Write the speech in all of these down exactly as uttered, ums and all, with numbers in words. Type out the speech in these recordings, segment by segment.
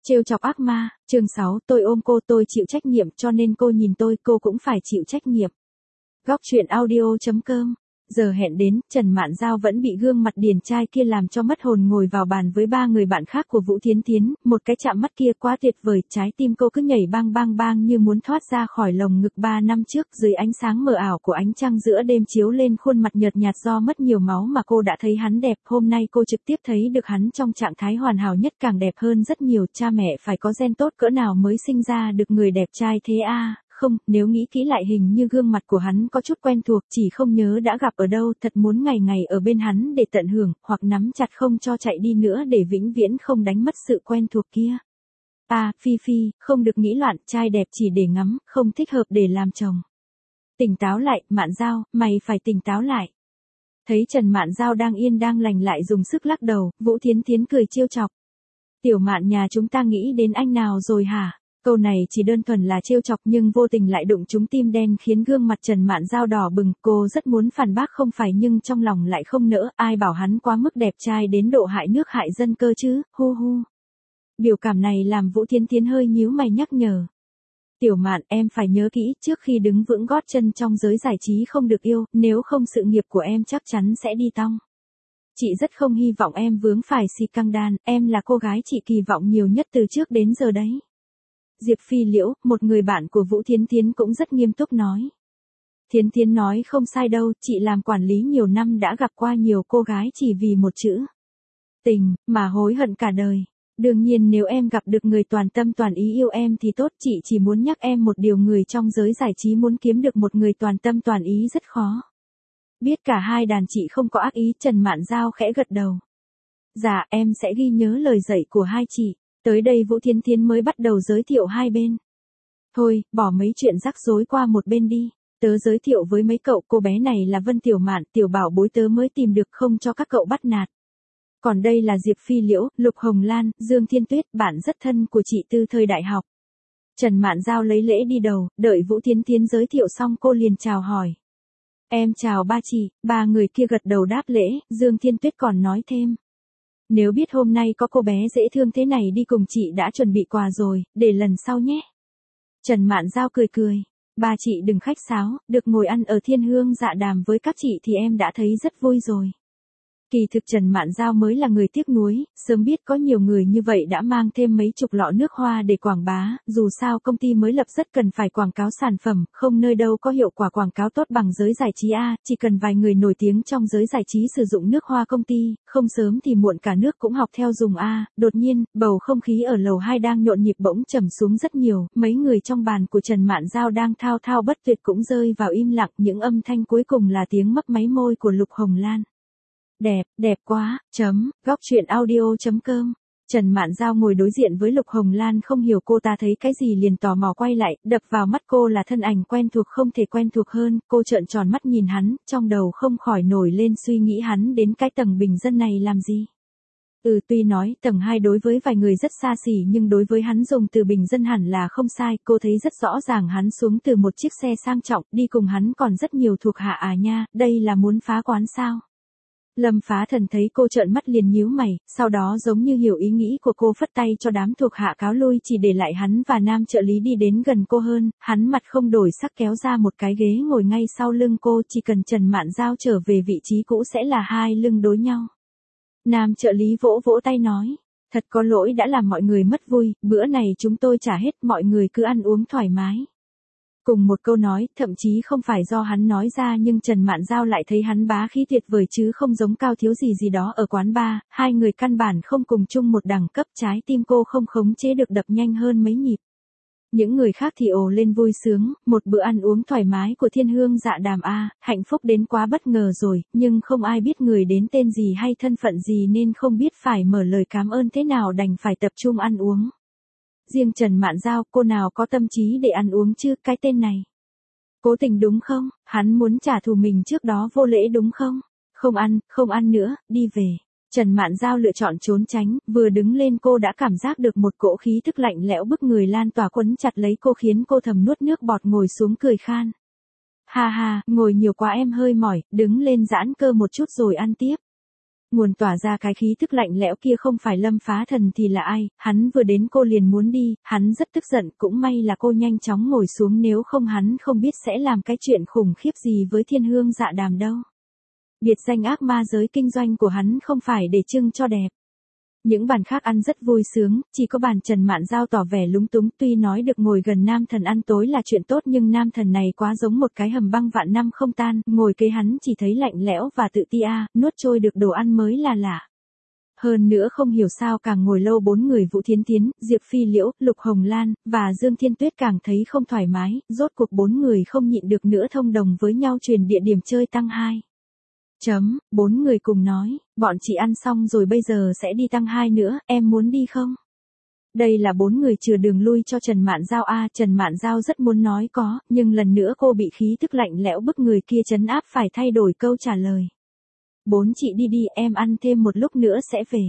Trêu chọc ác ma, chương sáu, tôi ôm cô, tôi chịu trách nhiệm, cho nên cô nhìn tôi, cô cũng phải chịu trách nhiệm. Góc truyện audio chấm com. Giờ hẹn đến, Trần Mạn Giao vẫn bị gương mặt điển trai kia làm cho mất hồn, ngồi vào bàn với ba người bạn khác của Vũ Thiến Thiến, một cái chạm mắt kia quá tuyệt vời, trái tim cô cứ nhảy bang bang bang như muốn thoát ra khỏi lồng ngực ba năm trước, dưới ánh sáng mờ ảo của ánh trăng giữa đêm chiếu lên khuôn mặt nhợt nhạt do mất nhiều máu mà cô đã thấy hắn đẹp, hôm nay cô trực tiếp thấy được hắn trong trạng thái hoàn hảo nhất, càng đẹp hơn rất nhiều, cha mẹ phải có gen tốt cỡ nào mới sinh ra được người đẹp trai thế a. À? Không, nếu nghĩ kỹ lại hình như gương mặt của hắn có chút quen thuộc, chỉ không nhớ đã gặp ở đâu, thật muốn ngày ngày ở bên hắn để tận hưởng, hoặc nắm chặt không cho chạy đi nữa để vĩnh viễn không đánh mất sự quen thuộc kia. À, Phi Phi, không được nghĩ loạn, trai đẹp chỉ để ngắm, không thích hợp để làm chồng. Tỉnh táo lại, Mạn Giao, mày phải tỉnh táo lại. Thấy Trần Mạn Giao đang yên đang lành lại dùng sức lắc đầu, Vũ Thiến Thiến cười trêu chọc. Tiểu Mạn nhà chúng ta nghĩ đến anh nào rồi hả? Câu này chỉ đơn thuần là trêu chọc nhưng vô tình lại đụng trúng tim đen khiến gương mặt Trần Mạn Giao đỏ bừng, cô rất muốn phản bác không phải nhưng trong lòng lại không nỡ, ai bảo hắn quá mức đẹp trai đến độ hại nước hại dân cơ chứ, hu hu. Biểu cảm này làm Vũ Thiến Thiến hơi nhíu mày nhắc nhở. Tiểu Mạn, em phải nhớ kỹ, trước khi đứng vững gót chân trong giới giải trí không được yêu, nếu không sự nghiệp của em chắc chắn sẽ đi tong. Chị rất không hy vọng em vướng phải xì căng đan, em là cô gái chị kỳ vọng nhiều nhất từ trước đến giờ đấy. Diệp Phi Liễu, một người bạn của Vũ Thiến Thiến cũng rất nghiêm túc nói. Thiến Thiến nói không sai đâu, chị làm quản lý nhiều năm đã gặp qua nhiều cô gái chỉ vì một chữ tình, mà hối hận cả đời. Đương nhiên nếu em gặp được người toàn tâm toàn ý yêu em thì tốt, chị chỉ muốn nhắc em một điều, người trong giới giải trí muốn kiếm được một người toàn tâm toàn ý rất khó. Biết cả hai đàn chị không có ác ý, Trần Mạn Giao khẽ gật đầu. Dạ, em sẽ ghi nhớ lời dạy của hai chị. Tới đây Vũ Thiến Thiến mới bắt đầu giới thiệu hai bên. Thôi, bỏ mấy chuyện rắc rối qua một bên đi. Tớ giới thiệu với mấy cậu, cô bé này là Vân Tiểu Mạn, tiểu bảo bối tớ mới tìm được, không cho các cậu bắt nạt. Còn đây là Diệp Phi Liễu, Lục Hồng Lan, Dương Thiên Tuyết, bạn rất thân của chị từ thời đại học. Trần Mạn Giao lấy lễ đi đầu, đợi Vũ Thiến Thiến giới thiệu xong cô liền chào hỏi. Em chào ba chị, ba người kia gật đầu đáp lễ, Dương Thiên Tuyết còn nói thêm. Nếu biết hôm nay có cô bé dễ thương thế này đi cùng chị đã chuẩn bị quà rồi, để lần sau nhé. Trần Mạn Giao cười cười. Ba chị đừng khách sáo, được ngồi ăn ở Thiên Hương Dạ Đàm với các chị thì em đã thấy rất vui rồi. Kỳ thực Trần Mạn Giao mới là người tiếc nuối, sớm biết có nhiều người như vậy đã mang thêm mấy chục lọ nước hoa để quảng bá, dù sao công ty mới lập rất cần phải quảng cáo sản phẩm, không nơi đâu có hiệu quả quảng cáo tốt bằng giới giải trí a, chỉ cần vài người nổi tiếng trong giới giải trí sử dụng nước hoa công ty, không sớm thì muộn cả nước cũng học theo dùng a. Đột nhiên, bầu không khí ở lầu hai đang nhộn nhịp bỗng trầm xuống rất nhiều, mấy người trong bàn của Trần Mạn Giao đang thao thao bất tuyệt cũng rơi vào im lặng, những âm thanh cuối cùng là tiếng mấp máy môi của Lục Hồng Lan. Đẹp, đẹp quá, chấm, góc truyện audio chấm com. Trần Mạn Giao ngồi đối diện với Lục Hồng Lan không hiểu cô ta thấy cái gì liền tò mò quay lại, đập vào mắt cô là thân ảnh quen thuộc không thể quen thuộc hơn, cô trợn tròn mắt nhìn hắn, trong đầu không khỏi nổi lên suy nghĩ hắn đến cái tầng bình dân này làm gì. Ừ, tuy nói tầng hai đối với vài người rất xa xỉ nhưng đối với hắn dùng từ bình dân hẳn là không sai, cô thấy rất rõ ràng hắn xuống từ một chiếc xe sang trọng, đi cùng hắn còn rất nhiều thuộc hạ à nha, đây là muốn phá quán sao? Lâm Phá Thần thấy cô trợn mắt liền nhíu mày, sau đó giống như hiểu ý nghĩ của cô phất tay cho đám thuộc hạ cáo lui, chỉ để lại hắn và nam trợ lý đi đến gần cô hơn, hắn mặt không đổi sắc kéo ra một cái ghế ngồi ngay sau lưng cô, chỉ cần Trần Mạn Giao trở về vị trí cũ sẽ là hai lưng đối nhau. Nam trợ lý vỗ vỗ tay nói, thật có lỗi đã làm mọi người mất vui, bữa này chúng tôi trả hết, mọi người cứ ăn uống thoải mái. Cùng một câu nói, thậm chí không phải do hắn nói ra nhưng Trần Mạn Giao lại thấy hắn bá khí tuyệt vời chứ không giống Cao Thiếu gì gì đó ở quán bar, hai người căn bản không cùng chung một đẳng cấp, trái tim cô không khống chế được đập nhanh hơn mấy nhịp. Những người khác thì ồ lên vui sướng, một bữa ăn uống thoải mái của Thiên Hương Dạ Đàm a, hạnh phúc đến quá bất ngờ rồi, nhưng không ai biết người đến tên gì hay thân phận gì nên không biết phải mở lời cảm ơn thế nào, đành phải tập trung ăn uống. Riêng Trần Mạn Giao, cô nào có tâm trí để ăn uống chứ, cái tên này. Cố tình đúng không, hắn muốn trả thù mình trước đó vô lễ đúng không? Không ăn, không ăn nữa, đi về. Trần Mạn Giao lựa chọn trốn tránh, vừa đứng lên cô đã cảm giác được một cỗ khí thức lạnh lẽo bức người lan tỏa quấn chặt lấy cô khiến cô thầm nuốt nước bọt ngồi xuống cười khan. Ha ha, ngồi nhiều quá em hơi mỏi, đứng lên giãn cơ một chút rồi ăn tiếp. Nguồn tỏa ra cái khí tức lạnh lẽo kia không phải Lâm Phá Thần thì là ai, hắn vừa đến cô liền muốn đi, hắn rất tức giận, cũng may là cô nhanh chóng ngồi xuống nếu không hắn không biết sẽ làm cái chuyện khủng khiếp gì với Thiên Hương Dạ Đàm đâu. Biệt danh ác ma giới kinh doanh của hắn không phải để trưng cho đẹp. Những bàn khác ăn rất vui sướng, chỉ có bàn Trần Mạn Giao tỏ vẻ lúng túng, tuy nói được ngồi gần nam thần ăn tối là chuyện tốt nhưng nam thần này quá giống một cái hầm băng vạn năm không tan, ngồi kế hắn chỉ thấy lạnh lẽo và tự ti a, nuốt trôi được đồ ăn mới là lạ. Hơn nữa không hiểu sao càng ngồi lâu bốn người Vũ Thiến Tiến, Diệp Phi Liễu, Lục Hồng Lan, và Dương Thiên Tuyết càng thấy không thoải mái, rốt cuộc bốn người không nhịn được nữa thông đồng với nhau truyền địa điểm chơi tăng hai. Chấm, bốn người cùng nói, bọn chị ăn xong rồi bây giờ sẽ đi tăng hai nữa, em muốn đi không? Đây là bốn người chừa đường lui cho Trần Mạn Giao a, Trần Mạn Giao rất muốn nói có, nhưng lần nữa cô bị khí tức lạnh lẽo bức người kia trấn áp phải thay đổi câu trả lời. Bốn chị đi đi, em ăn thêm một lúc nữa sẽ về.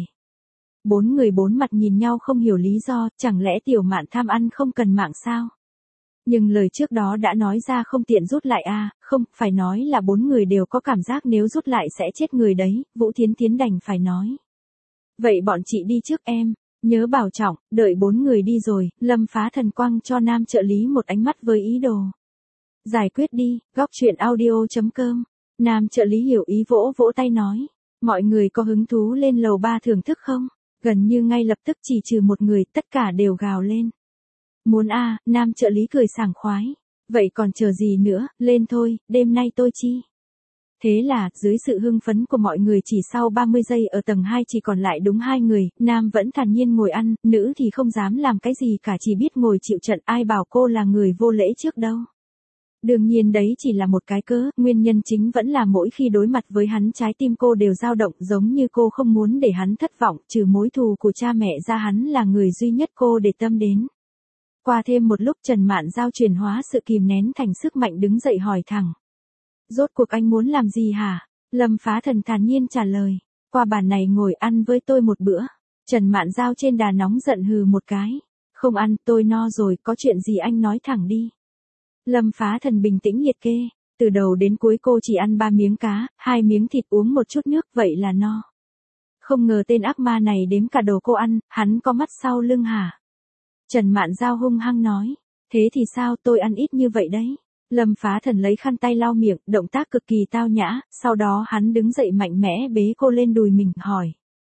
Bốn người bốn mặt nhìn nhau không hiểu lý do, chẳng lẽ Tiểu Mạn tham ăn không cần mạng sao? Nhưng lời trước đó đã nói ra không tiện rút lại a, không, phải nói là bốn người đều có cảm giác nếu rút lại sẽ chết người đấy, Vũ Thiến Tiến đành phải nói. Vậy bọn chị đi trước em, nhớ bảo trọng, đợi bốn người đi rồi, Lâm Phá Thần quăng cho nam trợ lý một ánh mắt với ý đồ. Giải quyết đi, góc truyện audio chấm com. Nam trợ lý hiểu ý vỗ vỗ tay nói, mọi người có hứng thú lên lầu ba thưởng thức không? Gần như ngay lập tức chỉ trừ một người, tất cả đều gào lên. Muốn a, à, nam trợ lý cười sảng khoái. Vậy còn chờ gì nữa, lên thôi, đêm nay tôi chi. Thế là, dưới sự hưng phấn của mọi người chỉ sau ba mươi giây ở tầng hai chỉ còn lại đúng hai người, nam vẫn thản nhiên ngồi ăn, nữ thì không dám làm cái gì cả chỉ biết ngồi chịu trận, ai bảo cô là người vô lễ trước đâu. Đương nhiên đấy chỉ là một cái cớ, nguyên nhân chính vẫn là mỗi khi đối mặt với hắn trái tim cô đều dao động giống như cô không muốn để hắn thất vọng, trừ mối thù của cha mẹ ra hắn là người duy nhất cô để tâm đến. Qua thêm một lúc Trần Mạn Giao chuyển hóa sự kìm nén thành sức mạnh đứng dậy hỏi thẳng. Rốt cuộc anh muốn làm gì hả? Lâm Phá Thần thản nhiên trả lời. Qua bàn này ngồi ăn với tôi một bữa. Trần Mạn Giao trên đà nóng giận hừ một cái. Không ăn, tôi no rồi, có chuyện gì anh nói thẳng đi. Lâm Phá Thần bình tĩnh liệt kê. Từ đầu đến cuối cô chỉ ăn ba miếng cá, hai miếng thịt uống một chút nước, vậy là no. Không ngờ tên ác ma này đếm cả đồ cô ăn, hắn có mắt sau lưng hả? Trần Mạn Giao hung hăng nói, thế thì sao, tôi ăn ít như vậy đấy. Lâm Phá Thần lấy khăn tay lau miệng, động tác cực kỳ tao nhã, sau đó hắn đứng dậy mạnh mẽ bế cô lên đùi mình, hỏi.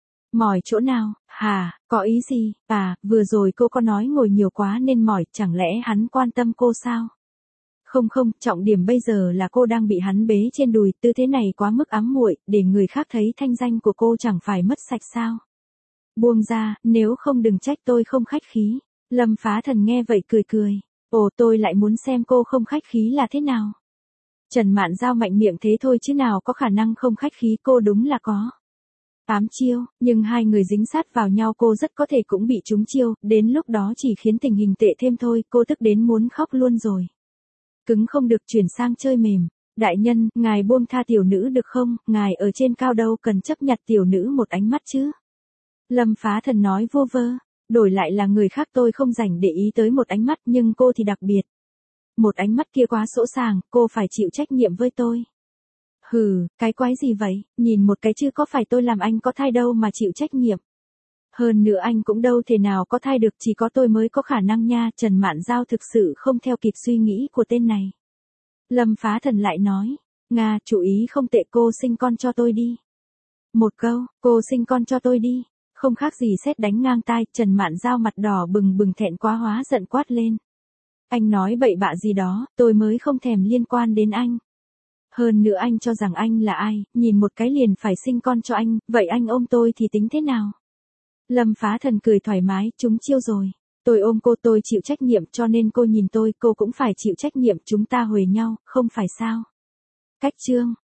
Mỏi chỗ nào, hà, có ý gì, à, vừa rồi cô có nói ngồi nhiều quá nên mỏi, chẳng lẽ hắn quan tâm cô sao? Không không, trọng điểm bây giờ là cô đang bị hắn bế trên đùi, tư thế này quá mức ám muội, để người khác thấy thanh danh của cô chẳng phải mất sạch sao? Buông ra, nếu không đừng trách tôi không khách khí. Lâm Phá Thần nghe vậy cười cười. Ồ, tôi lại muốn xem cô không khách khí là thế nào. Trần Mạn Giao mạnh miệng thế thôi chứ nào có khả năng không khách khí, cô đúng là có. Tám chiêu, nhưng hai người dính sát vào nhau cô rất có thể cũng bị trúng chiêu, đến lúc đó chỉ khiến tình hình tệ thêm thôi, cô tức đến muốn khóc luôn rồi. Cứng không được chuyển sang chơi mềm. Đại nhân, ngài buông tha tiểu nữ được không, ngài ở trên cao đâu cần chấp nhặt tiểu nữ một ánh mắt chứ. Lâm Phá Thần nói vô vơ. Đổi lại là người khác tôi không rảnh để ý tới một ánh mắt nhưng cô thì đặc biệt. Một ánh mắt kia quá sỗ sàng, cô phải chịu trách nhiệm với tôi. Hừ, cái quái gì vậy, nhìn một cái chứ có phải tôi làm anh có thai đâu mà chịu trách nhiệm. Hơn nữa anh cũng đâu thể nào có thai được, chỉ có tôi mới có khả năng nha. Trần Mạn Giao thực sự không theo kịp suy nghĩ của tên này. Lâm Phá Thần lại nói, Nga, chủ ý không tệ, cô sinh con cho tôi đi. Một câu, cô sinh con cho tôi đi. Không khác gì sét đánh ngang tai, Trần Mạn Giao mặt đỏ bừng bừng thẹn quá hóa giận quát lên. Anh nói bậy bạ gì đó, tôi mới không thèm liên quan đến anh. Hơn nữa anh cho rằng anh là ai, nhìn một cái liền phải sinh con cho anh, vậy anh ôm tôi thì tính thế nào? Lâm Phá Thần cười thoải mái, trúng chiêu rồi. Tôi ôm cô, tôi chịu trách nhiệm, cho nên cô nhìn tôi, cô cũng phải chịu trách nhiệm, chúng ta huề nhau, không phải sao? Cách chương.